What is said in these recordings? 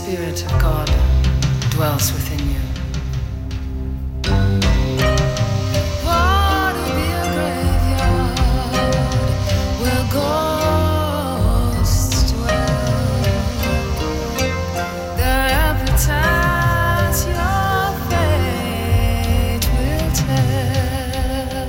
Spirit of God dwells within you. What will be a graveyard where ghosts dwell? Their appetites your fate will tell.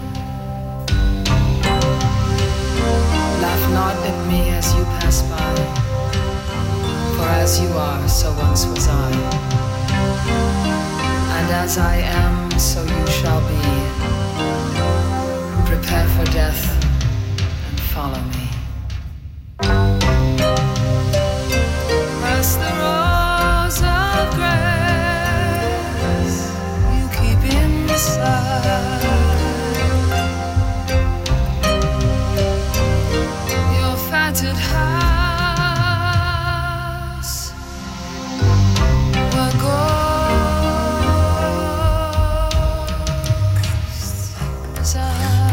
Laugh not at me as you pass by, for as you are, so once was I. And as I am, so you shall be. Prepare for death and follow me. As the rose of grace you keep inside, your fatted house where ghosts reside.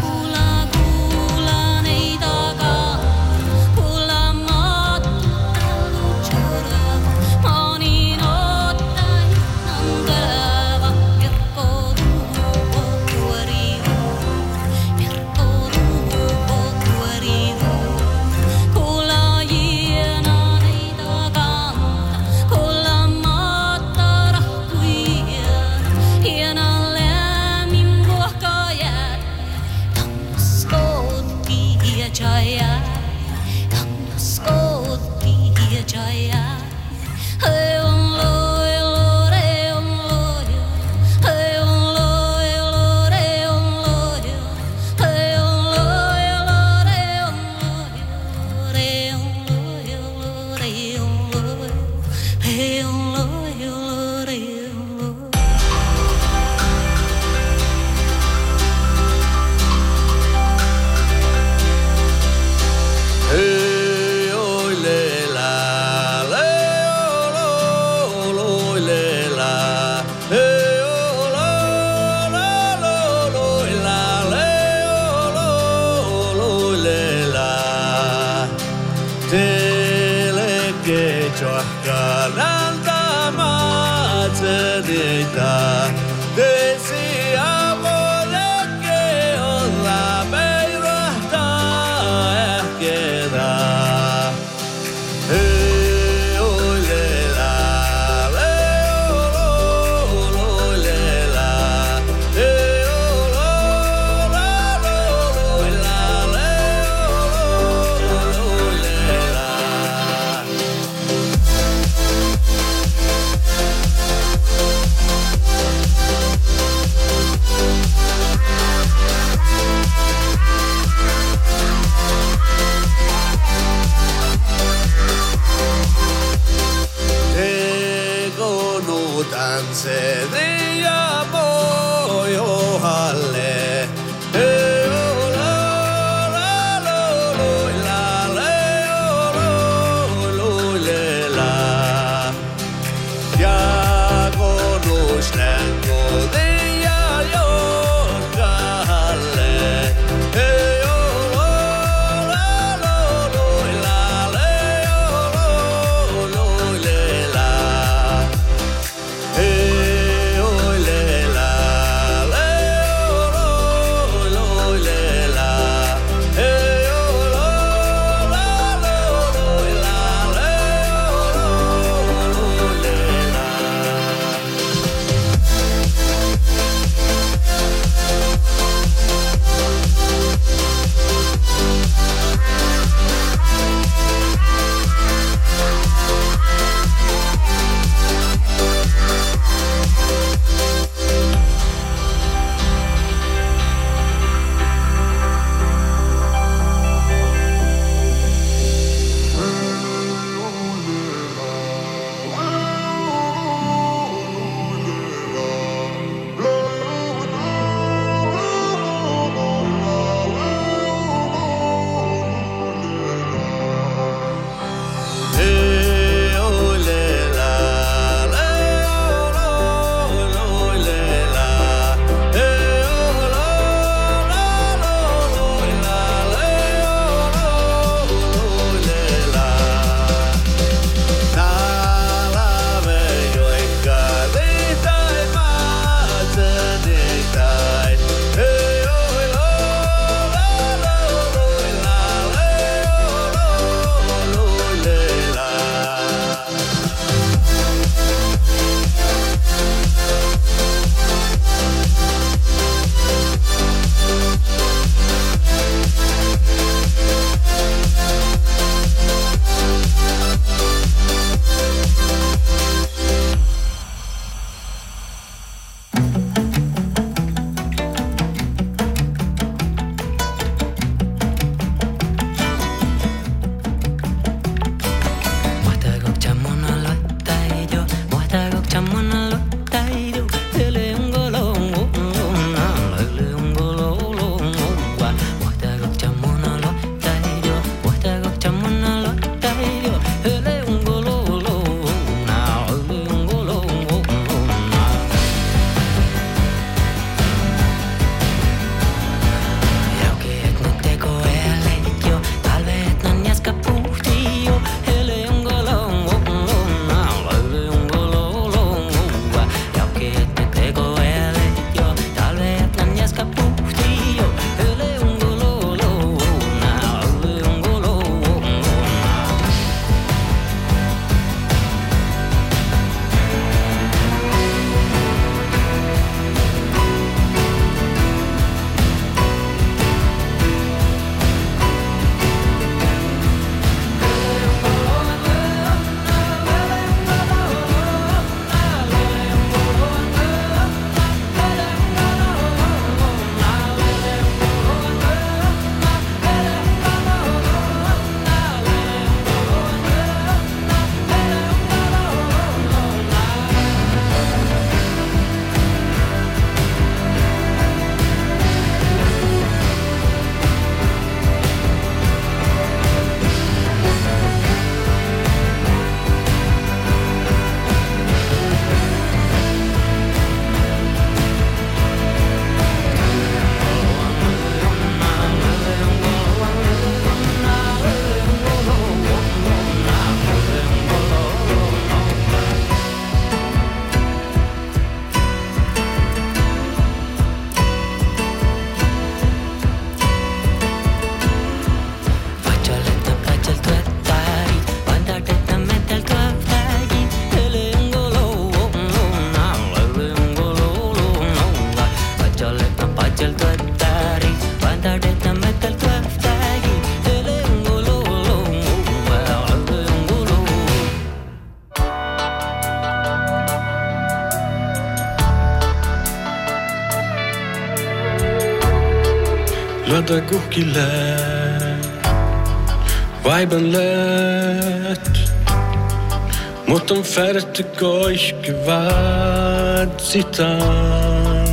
Lada gukile Weiben let Motten färte goisch gewaad zitan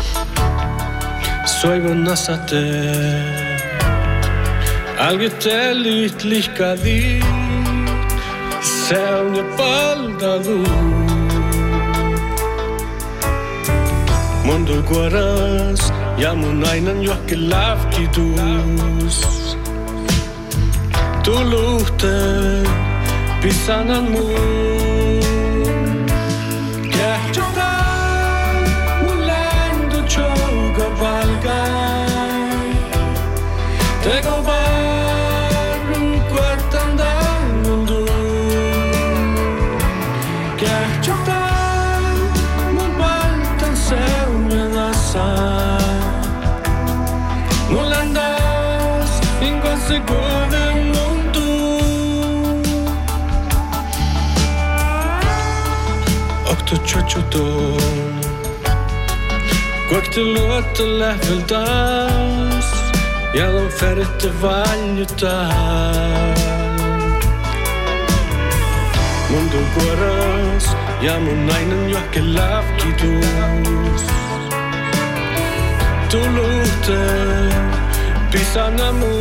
Soivo nasate Algetel ytlich gadi Selne baldalu Mondo guaras Jamun einen jokke lavkidus Tu luchte Pisanan mu Gehjoga Mulendo choga valgai Tego baru guardando Gehjoga Mulbaltan selme nasa Mulandas Ingo segure Ciociuton Quack te låta läveldas Jag de färre valjutar Mundo guaras Ja mun nainen jokke lavkidus Tu låta Pisana mu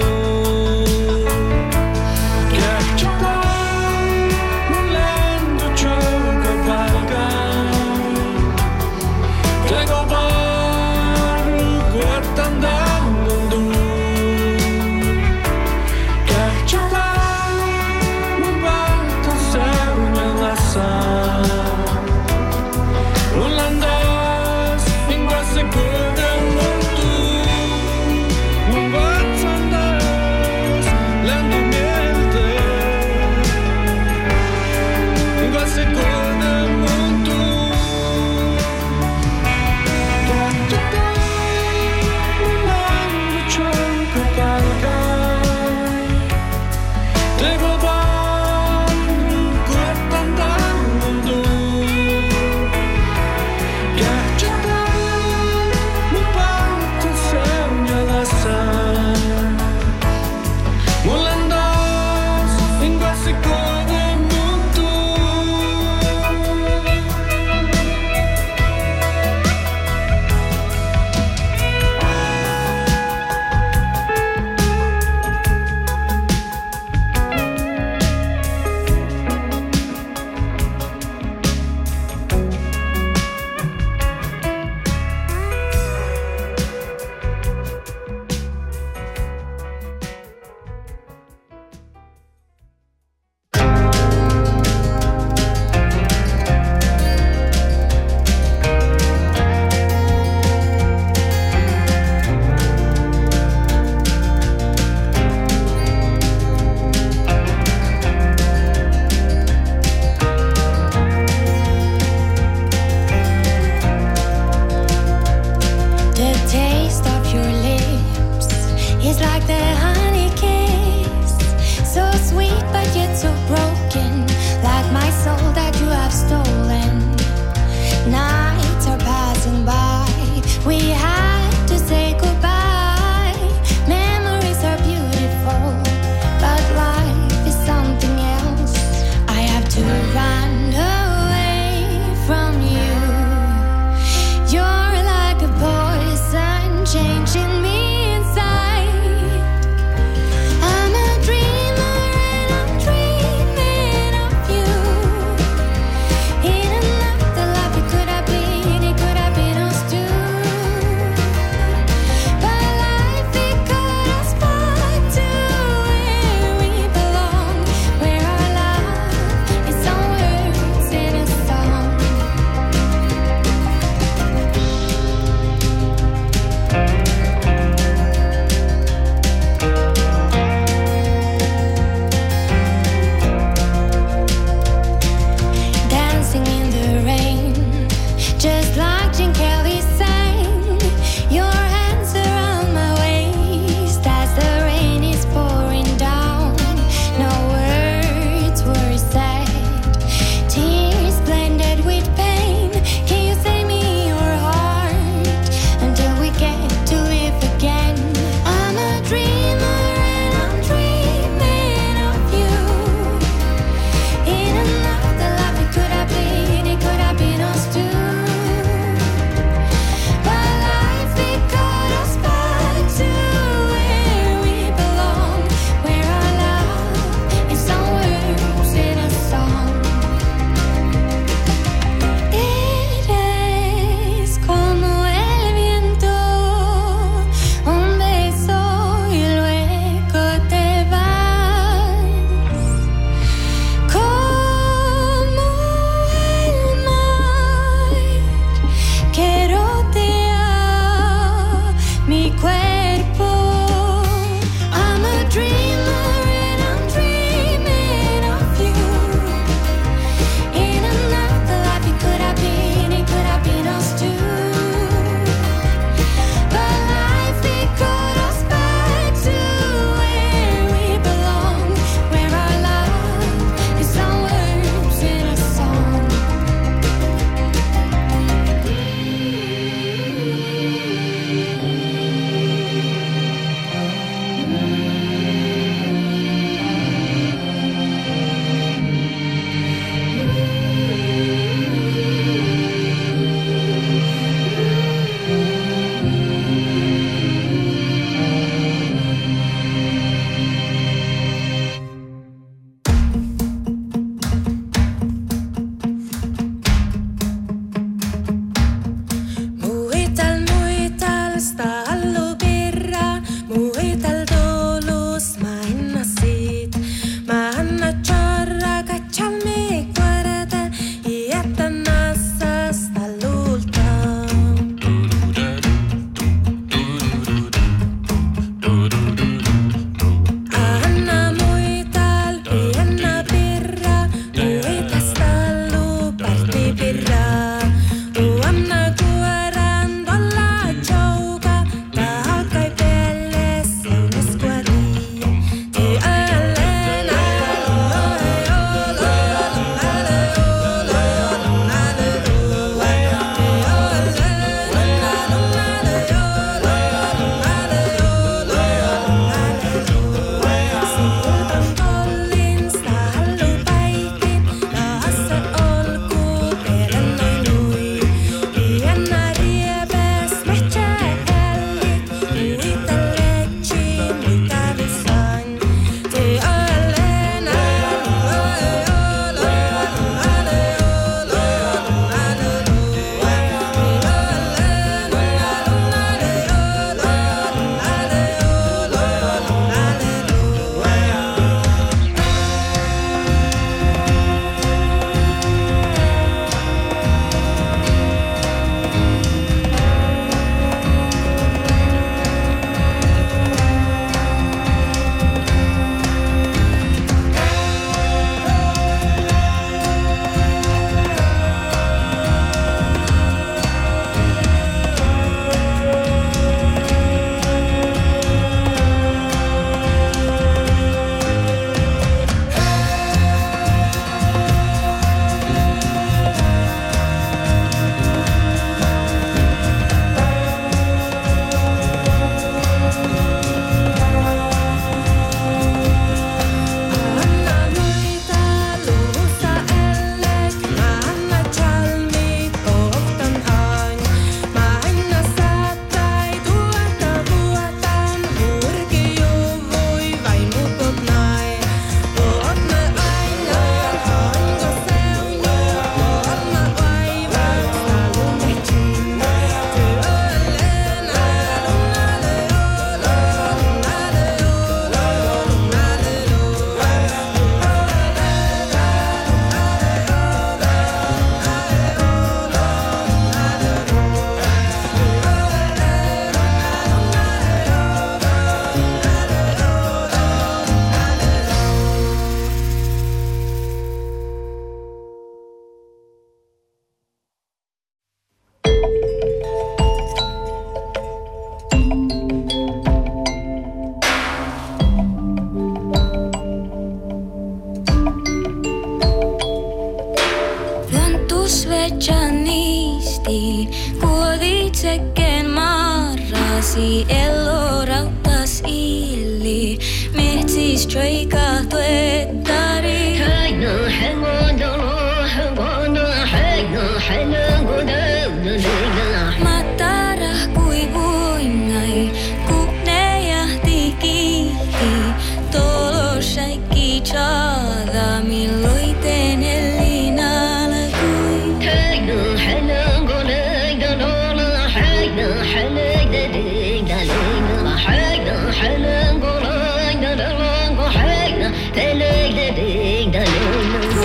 svečanisti, kuovitsekken marrasi, ello rautas illi, metsis troika tuettari. Haino hengondolo, hengondo, haino henongodaudolega. Matarah kui puingai, kupnejahti kiihti, tolo shaikki chada, milloiten ellinalakui. Haino henongolegdalola, haino henegdedigdalega, haino henongolegdalola, haino henegdedigdalega.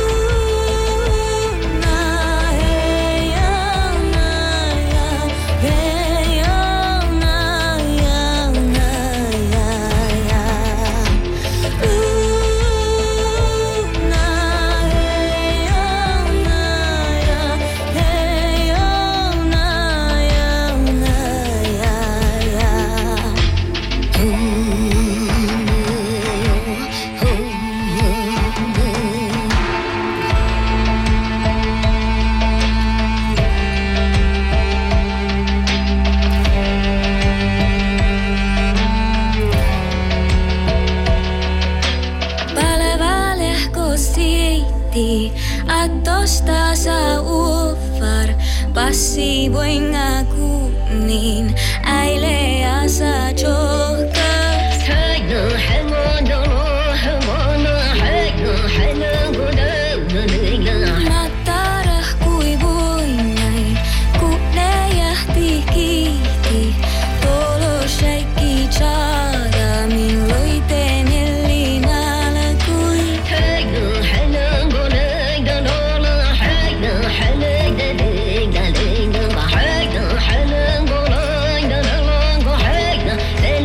Atosta sa uffar, passi voinga kunin, äile asa johkas. Haino hengondolo, hengondo, haino henongodaudolega. Matarah kui voingai, kupnejahti kiihti, tolo shaikki chada, milloiten ellinalakui. Haino henongolegdalola, haino henegdedigdalega, haino henongolegdalola, haino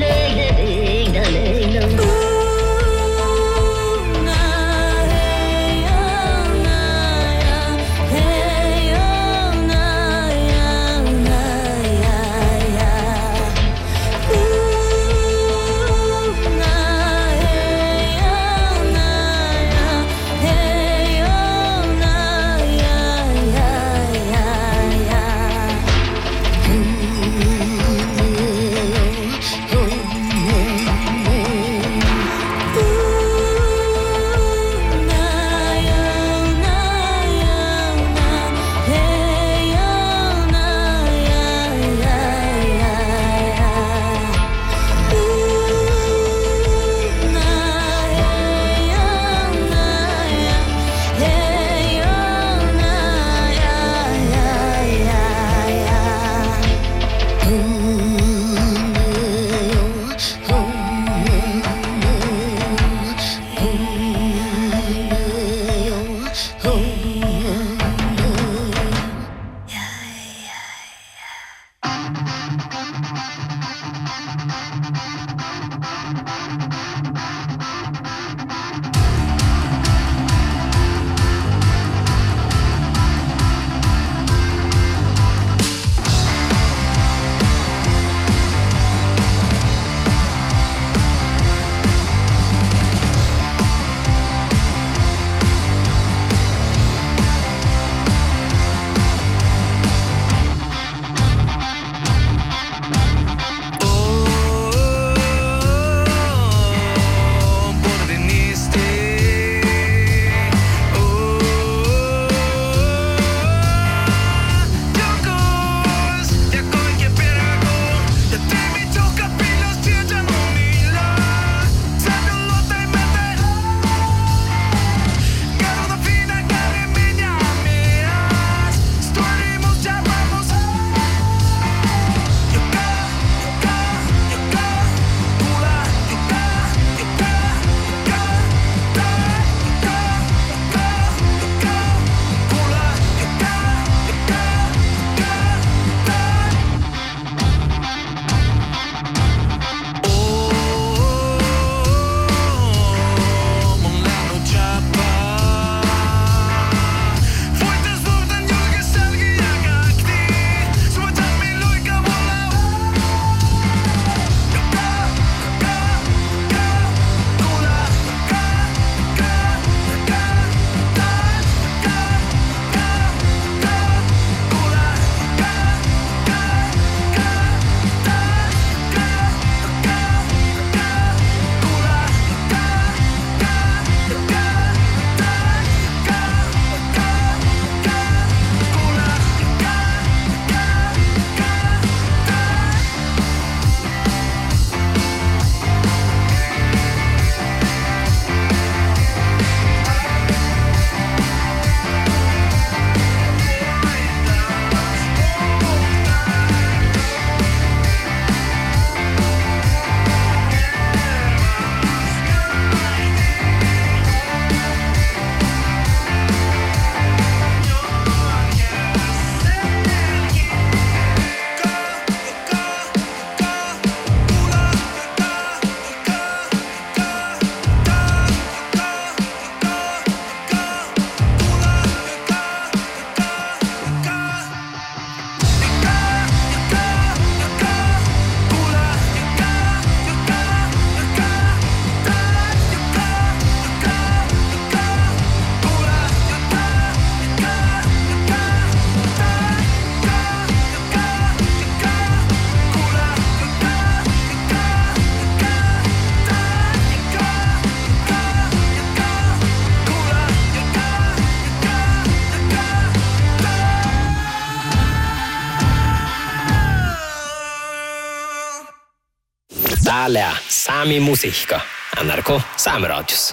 täällä Sami Musiikka, NRK Saameradios.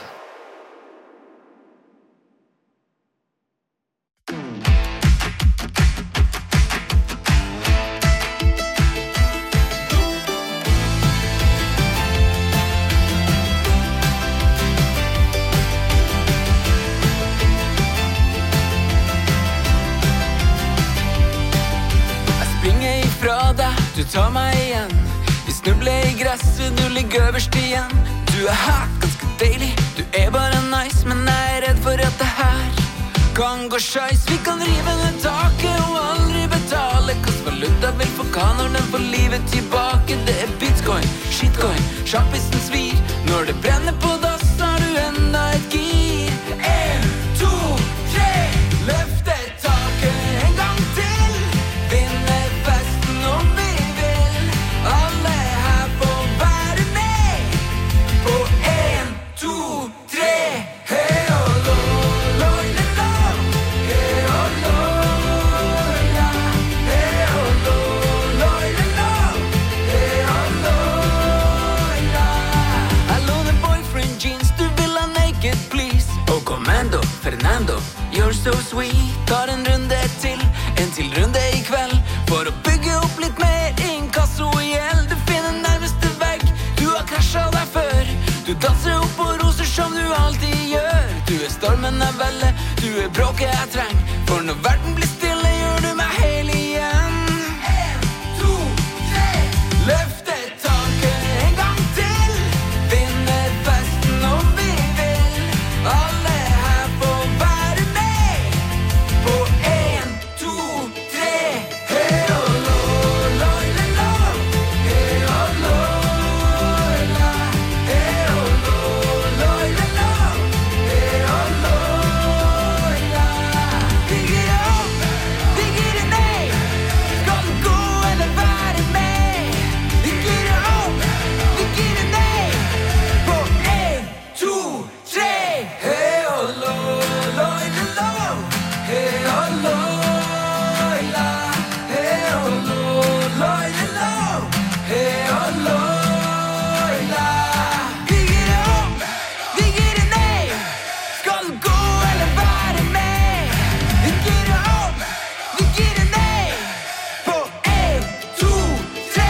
Du tar meg igjen. Vi snubler i gresset, du ligger øverst igjen. Du her, ganske deilig. Du bare nice, men jeg redd for at det her kan gå skeis. Vi kan rive ned taket og aldri betale. Kast valuta vil få hva når den får livet tilbake. Det bitcoin, shitcoin, sjappisen svir. Når det brenner på dass, har du enda et gir. 1, 2, 3, løfte taket en gang til. Vinne festen om vi vil. Alle her får være med. På 1, 2, 3. Hei og lo, lo, lo, lo. Hei og lo, la. Hei og lo, lo, lo, lo. Hei og lo, la. I love the boyfriend jeans, du vil ha naked please. Og Commando, Fernando, you're so sweet. Tar en runde til runde i kveld. For å bygge opp litt mer inkasso i gjeld. Du finner nærmeste vegg, du har krasjet deg før. Du danser opp på roser som du alltid gjør. Du stormen jeg velger, du bråket jeg trenger. For når verden blir stille, gjør du meg hel igjen. 1, 2, 3, løfte taket en gang til. Vinne festen om vi vil. Alle her får være med. På 1, 2, 3. Hei og lo, lo, lo, lo. Hei og lo, la. Hei og lo, lo, lo, lo. Hei og lo, la. Digger det opp, digger det ned. Skal du gå eller være med? Digger det opp, digger det ned. På 1, 2, 3. Hei og lo, lo, lo, lo. Hei og lo, la. Hei og lo, lo, lo, lo. Hei og lo, la. Digger det opp, digger det ned. Skal du gå eller være med? Digger det opp, digger det ned. På 1, 2, 3.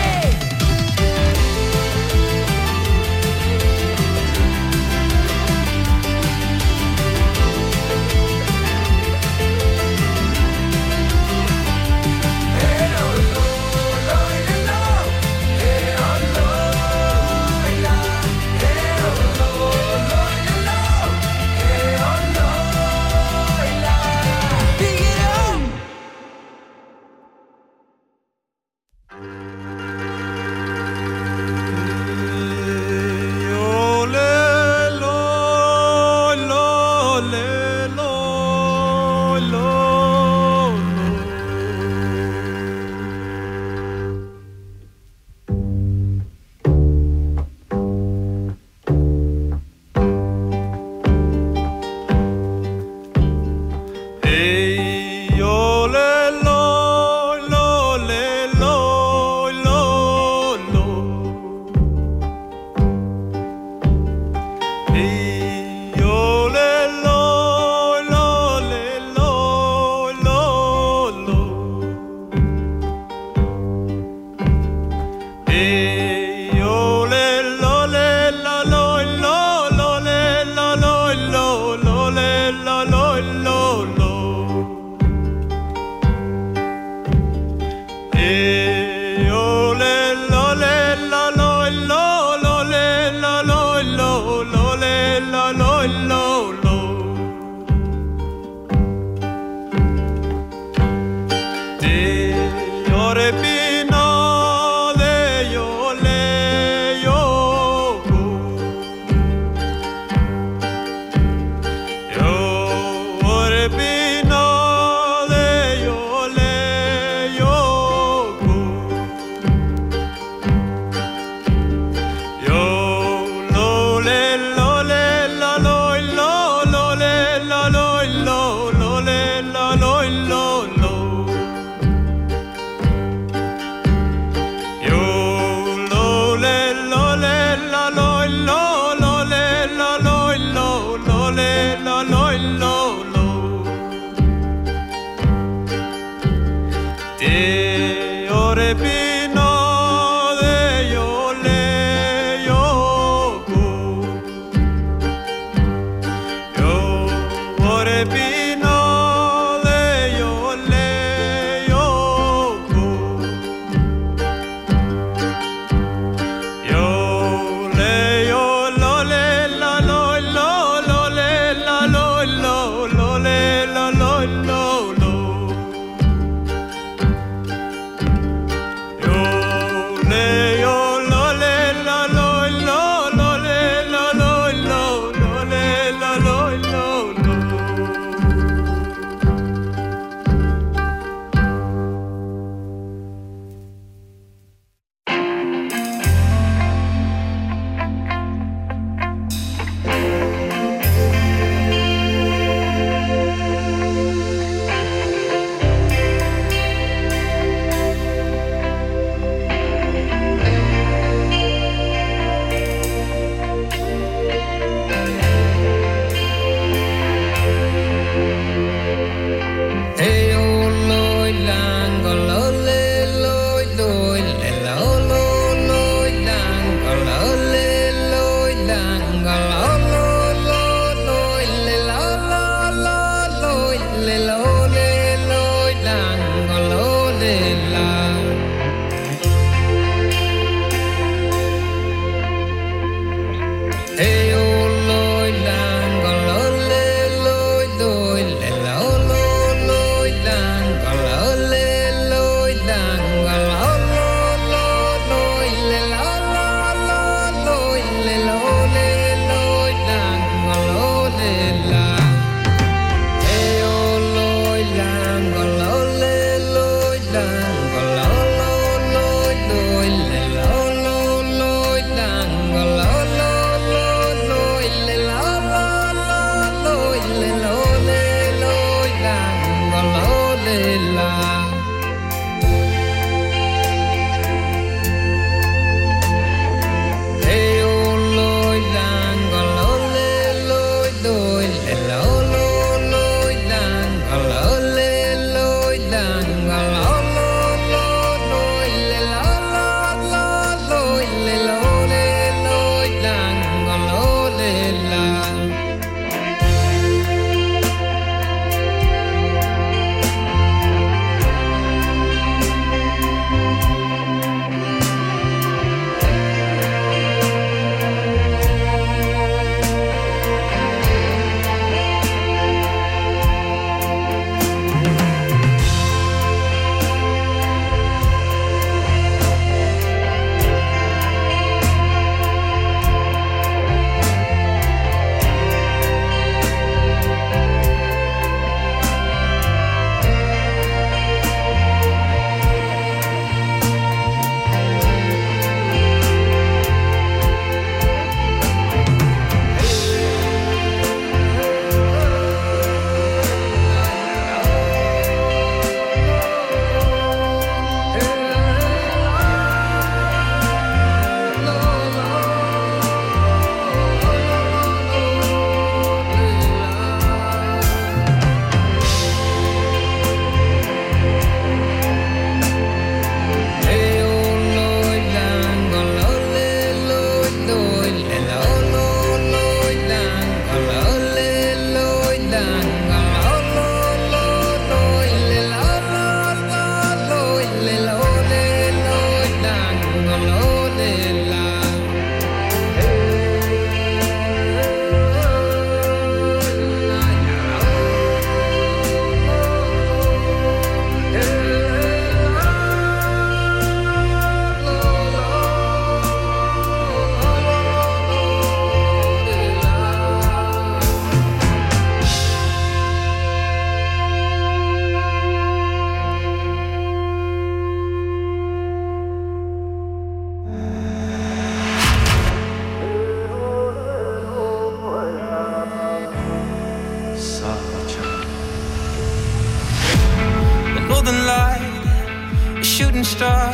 shooting star.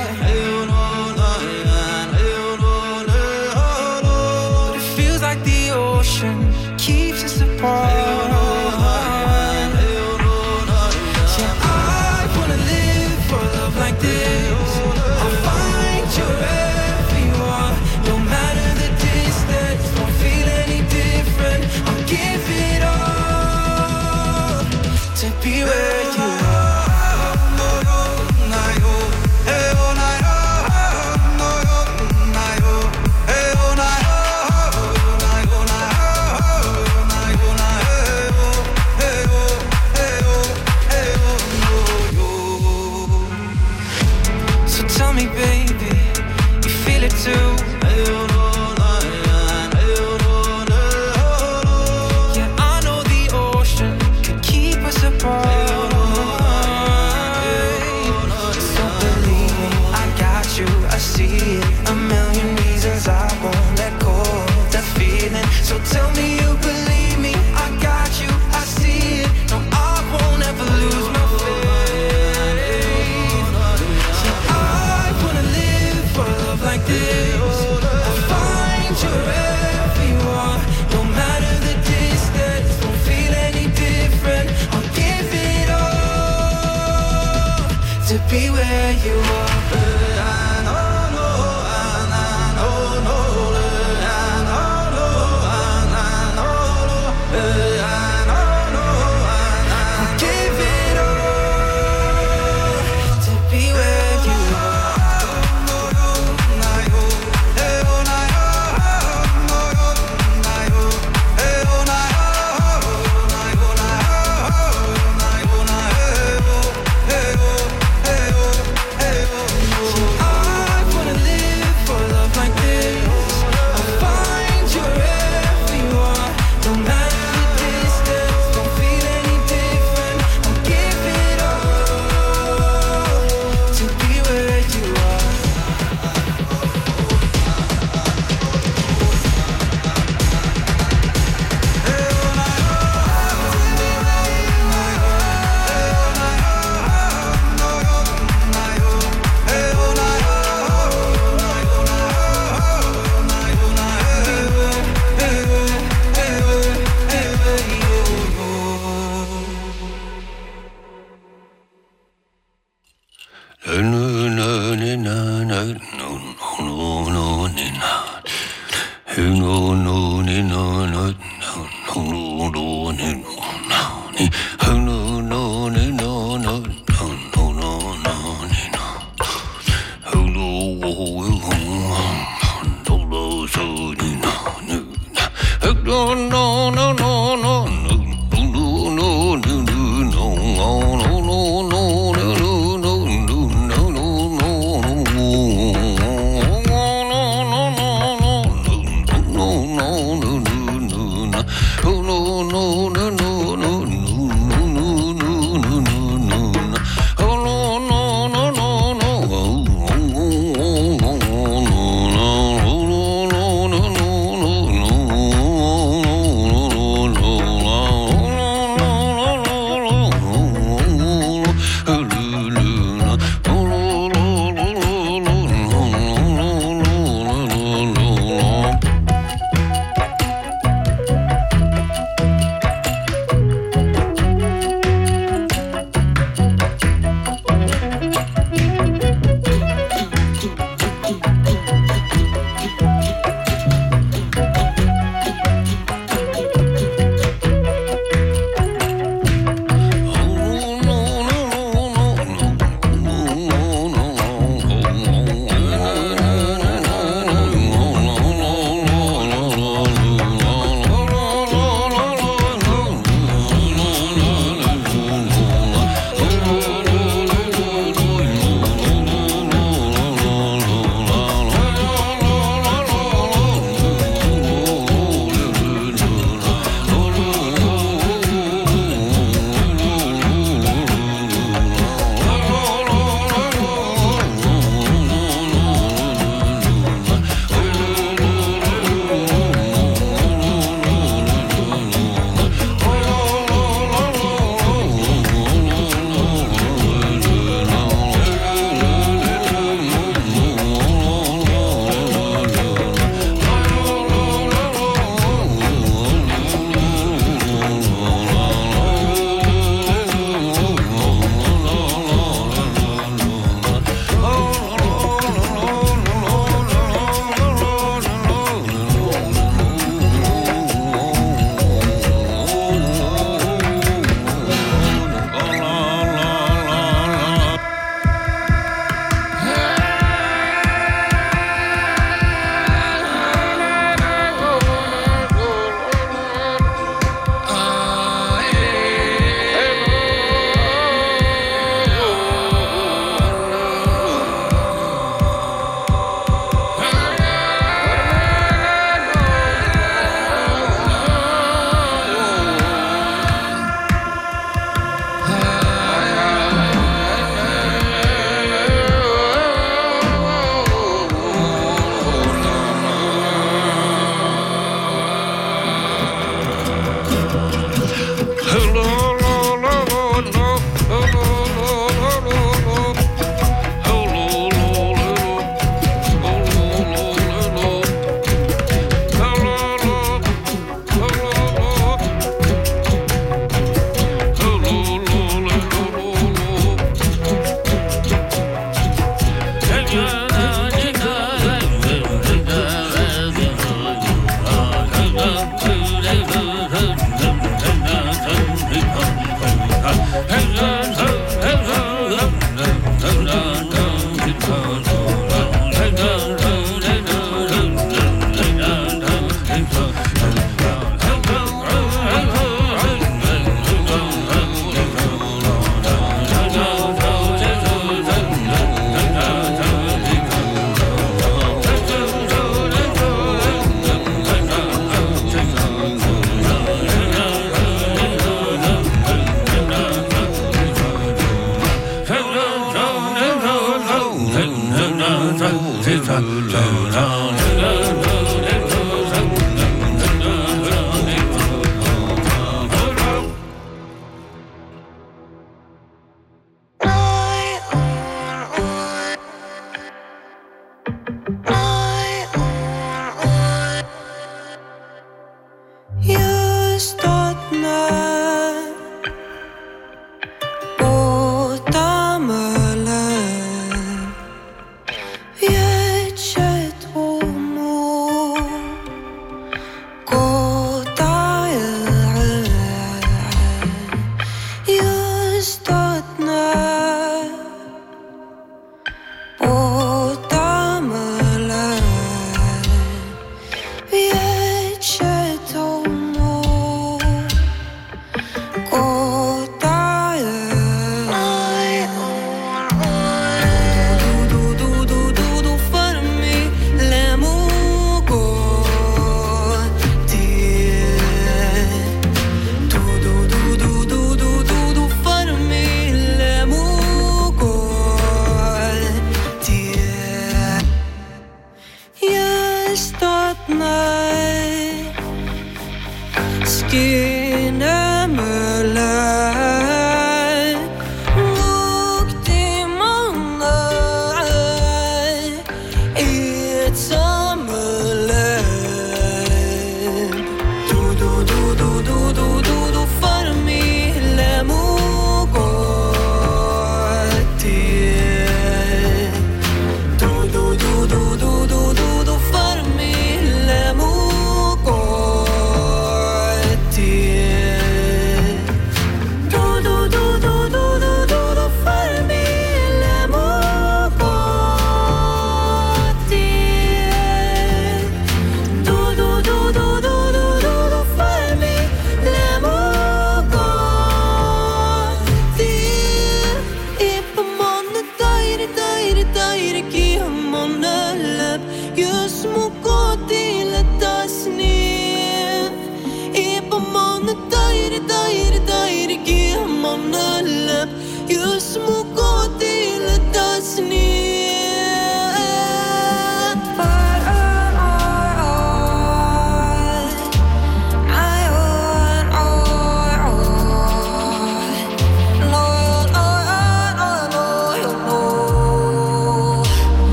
But it feels like the ocean keeps us apart. Yeah, I wanna live for love like this. to be where you are.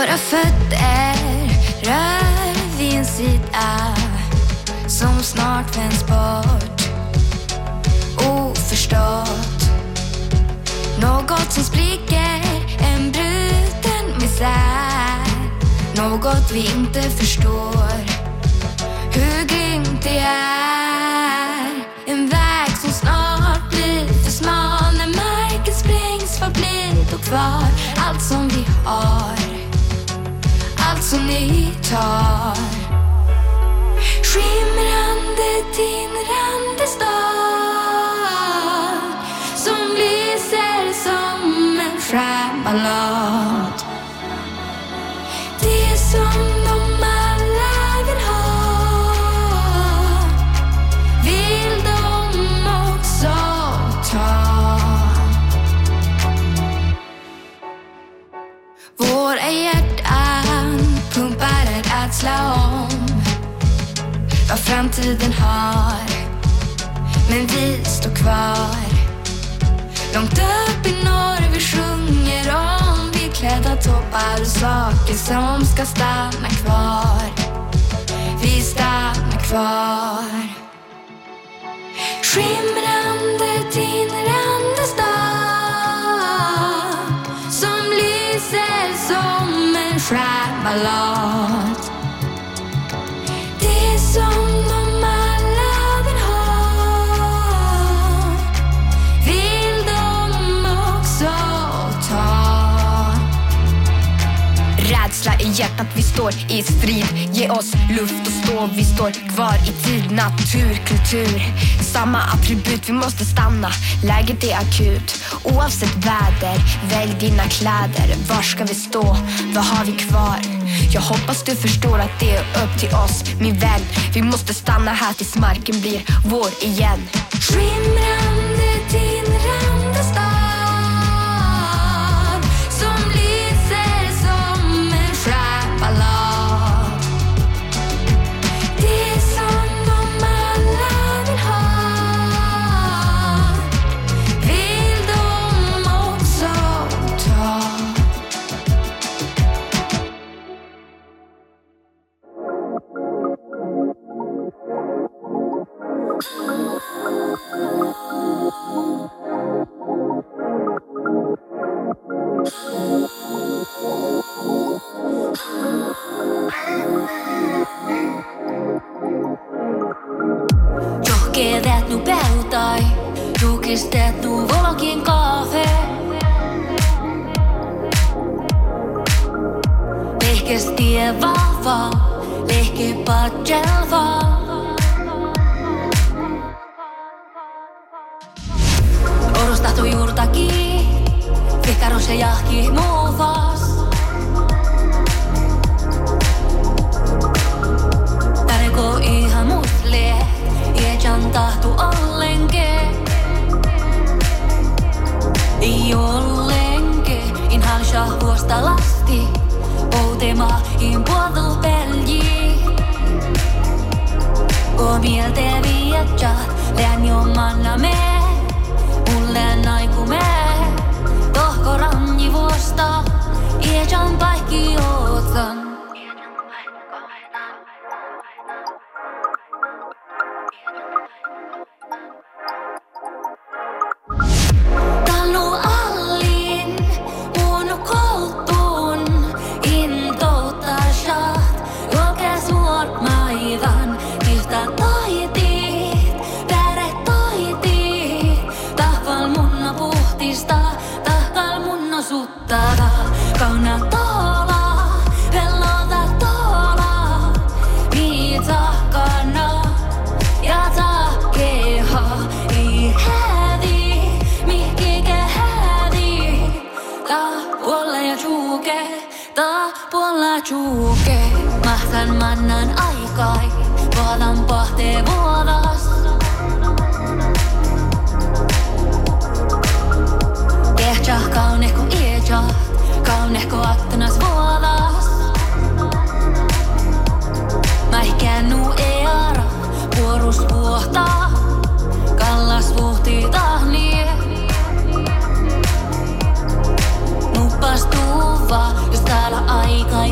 Våra fötter rör vid en sida som snart vänds bort, oförstått. Något som spricker, en bruten misär. Något vi inte förstår, hur grymt det är. En väg som snart blir för smal. När marken sprängs, vad blir då kvar? Allt som vi har, allt som ni tar. Skimrande, tindrande stad som lyser som en stjärnballad. Det som de alla vill ha, vill de också ta. Våra hjärtan pumpar en rädsla om vad framtiden har. Men vi står kvar långt upp i norr. Vi sjunger om vitklädda toppar och saker som ska stanna kvar. Vi stannar kvar. Skimrande, tindrande stad som lyser som en stjärnballad. Det som de alla vill ha, vill de också ta. Rädsla i hjärtat, vi står i strid. Ge oss luft och stå, vi står kvar i tid. Natur, kultur, samma attribut. Vi måste stanna, läget är akut. Oavsett väder, välj dina kläder. Var ska vi stå, vad har vi kvar? Jag hoppas du förstår att det är upp till oss, min vän. Vi måste stanna här tills marken blir vår igen. Skimrande, tindrande stad som lyser som en stjärnballad. Det som de alla vill ha, vill de också ta. Rohkeet nu päutai, julkisteet nu volkin kafe. Lehkestie vahva, lehkepatjelva. Orostahtu juurtakin, vihkaros ja jahki muufas. Tareko ihan musle, ietjan tahtu ollenke. Ei ollenke, in halsha huosta lasti. Outema in puoltu pelji. Ko mielte vietjat, lään jo manna me. Mulle naiku me, tohko ranji vuosta. Ietjan paikki ootsan. Tallu allin, mun koutun. Intoutta shaht, jolke suort maivan. Kihta toitit, päre toitit. Tahval munna puhtista, tahkal munna suttava. Kauna tola, pelota tola. Viitsakana ja takkeha. Ei hädi, mihkike hädi. Puolla ja tjuuke, puolla tjuuke. Mahtan mannan aikai, vuodan pohtee vuodas. Kehtsah kaunehko ietsah, kaunehko aktanas vuodas. Mäihkännu eara, vuorus vuohtaa. Kallas vuhti tahnie. Nuppas tuva, jos täällä aika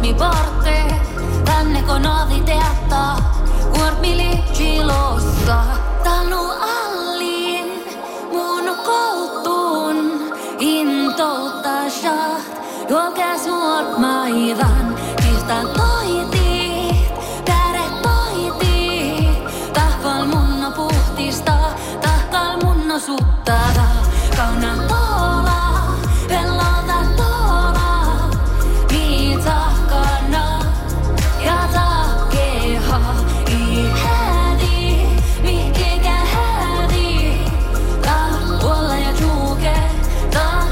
mi porte, tänne konovi teatta, kuormili chilossa. Talu allin, mun koutun, intoutasha, juoke suormaivan, kista toitit, käre toitit, tahkal munno puhtista, tahkal munno suttada, kauna tola, pelota tola, viitsahkana ja takkeha, i hädi, mihkikä hädi, tahtuolla ja juuke,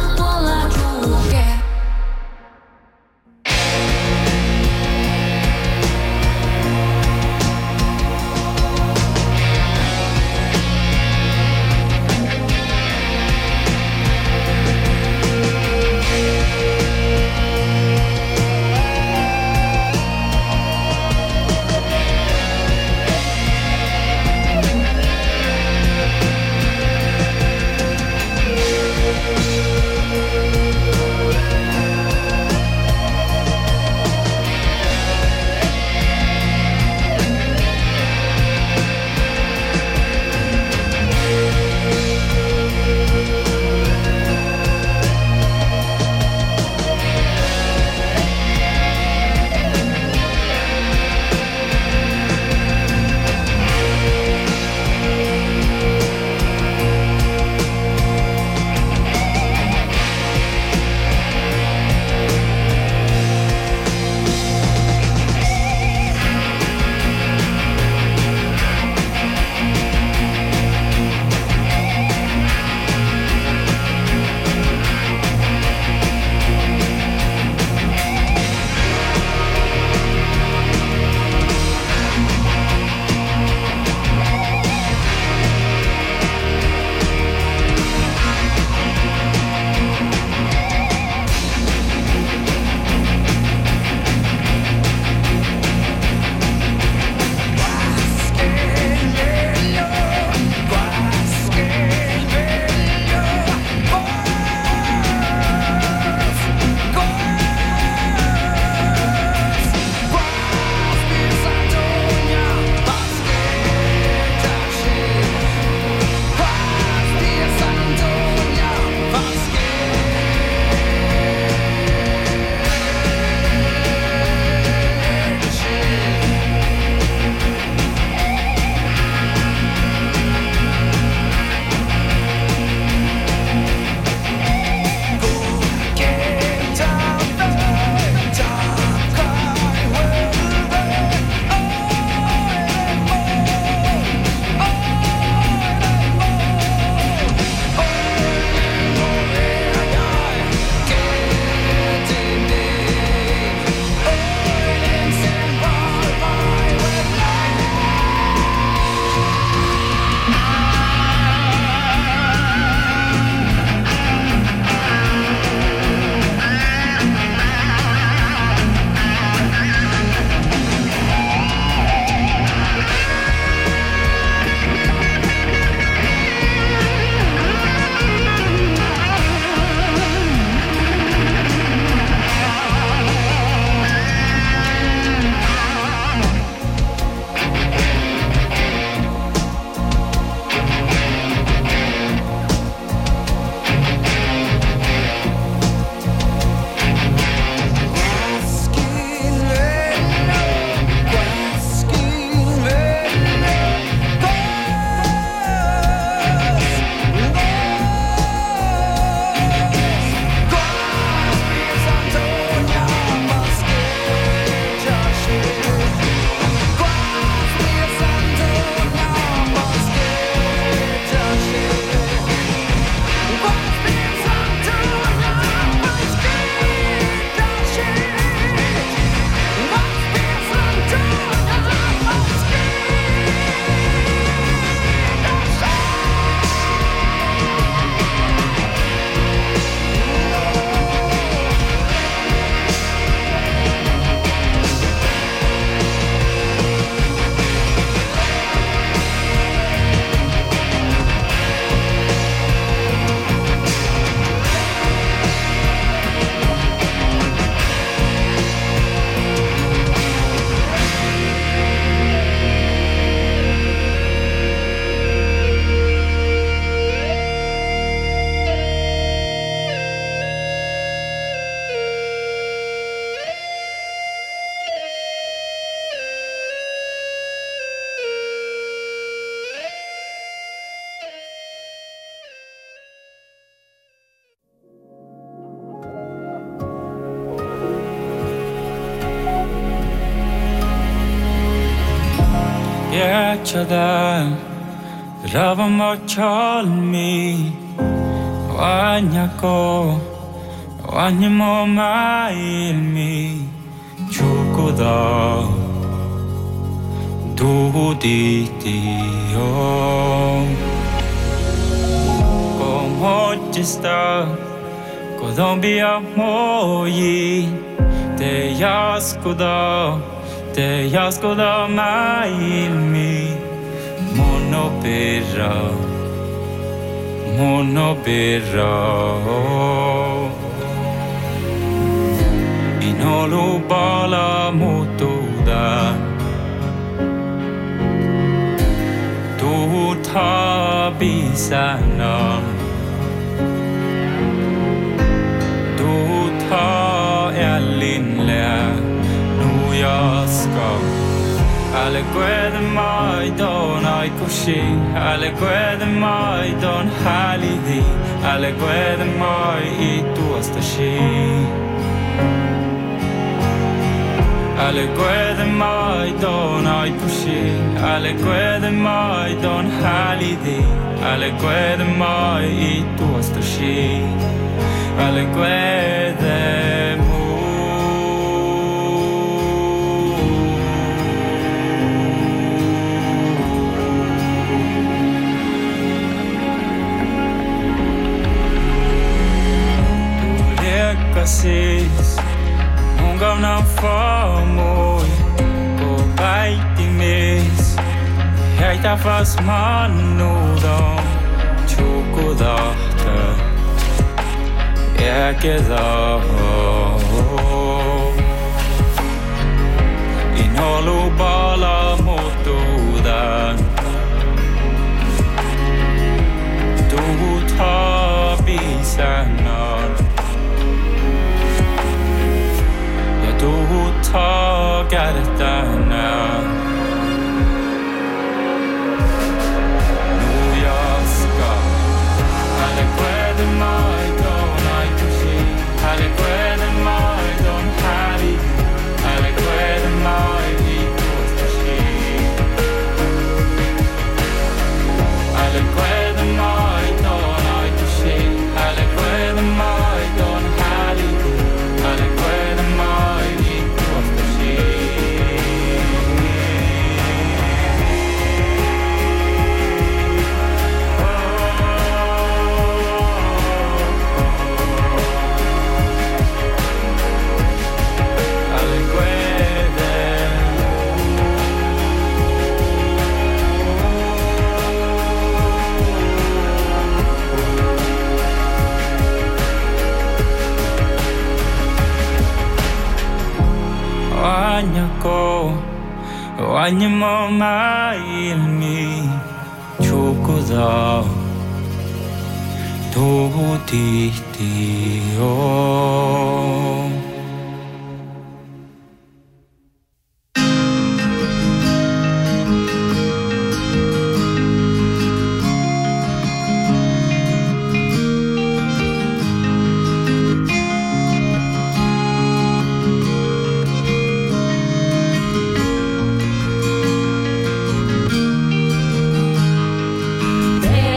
tahtuolla juuke. 예쳐다 라밤마 찰미 와냐고 와니모 마일미 죽고다 두디디요 como está Colombia moi te yascoda mailmi monopera inolo bala motoda tu tabisana Alle gwedd mai don ai kushi Alle gwedd mai don halidi Alle gwedd mai I tua stashi Alle gwedd mai don ai kushi Alle gwedd mai don halidi Alle gwedd mai I tua stashi Alle gwedd Sis, mungaw ng famoy Ko baitimis Hei tafas manudong Chukodahta Ekedaho Inolo bala motodan Tuta bisanan Du tagar denna Nu jag ska Alle gwedd mai don ai kushi Alle gwedd mai don hari Alle gwedd mai I kushi Alle gwedd mai don ai kushi Alle gwedd mai don hari Alle gwedd mai Wanyako Wanyamo mailmi Chukoda Tuhdihtiyo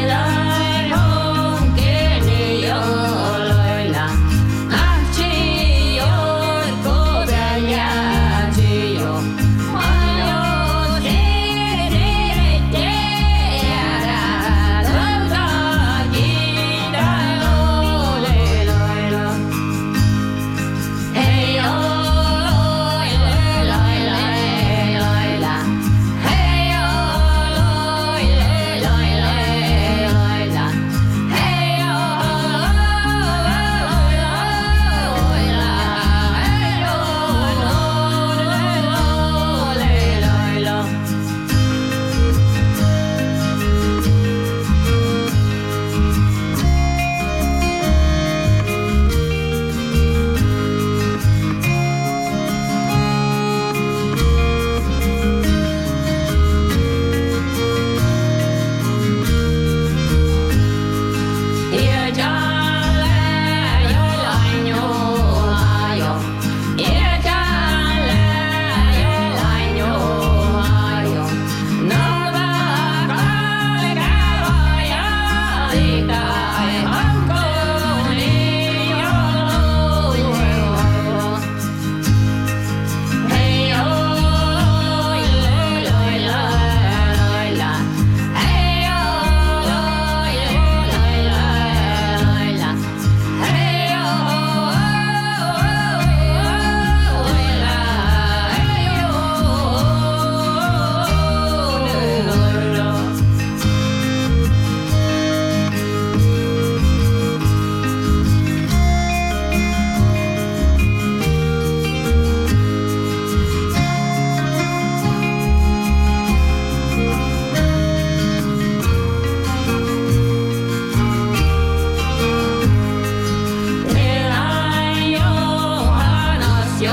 Ela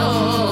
Maidon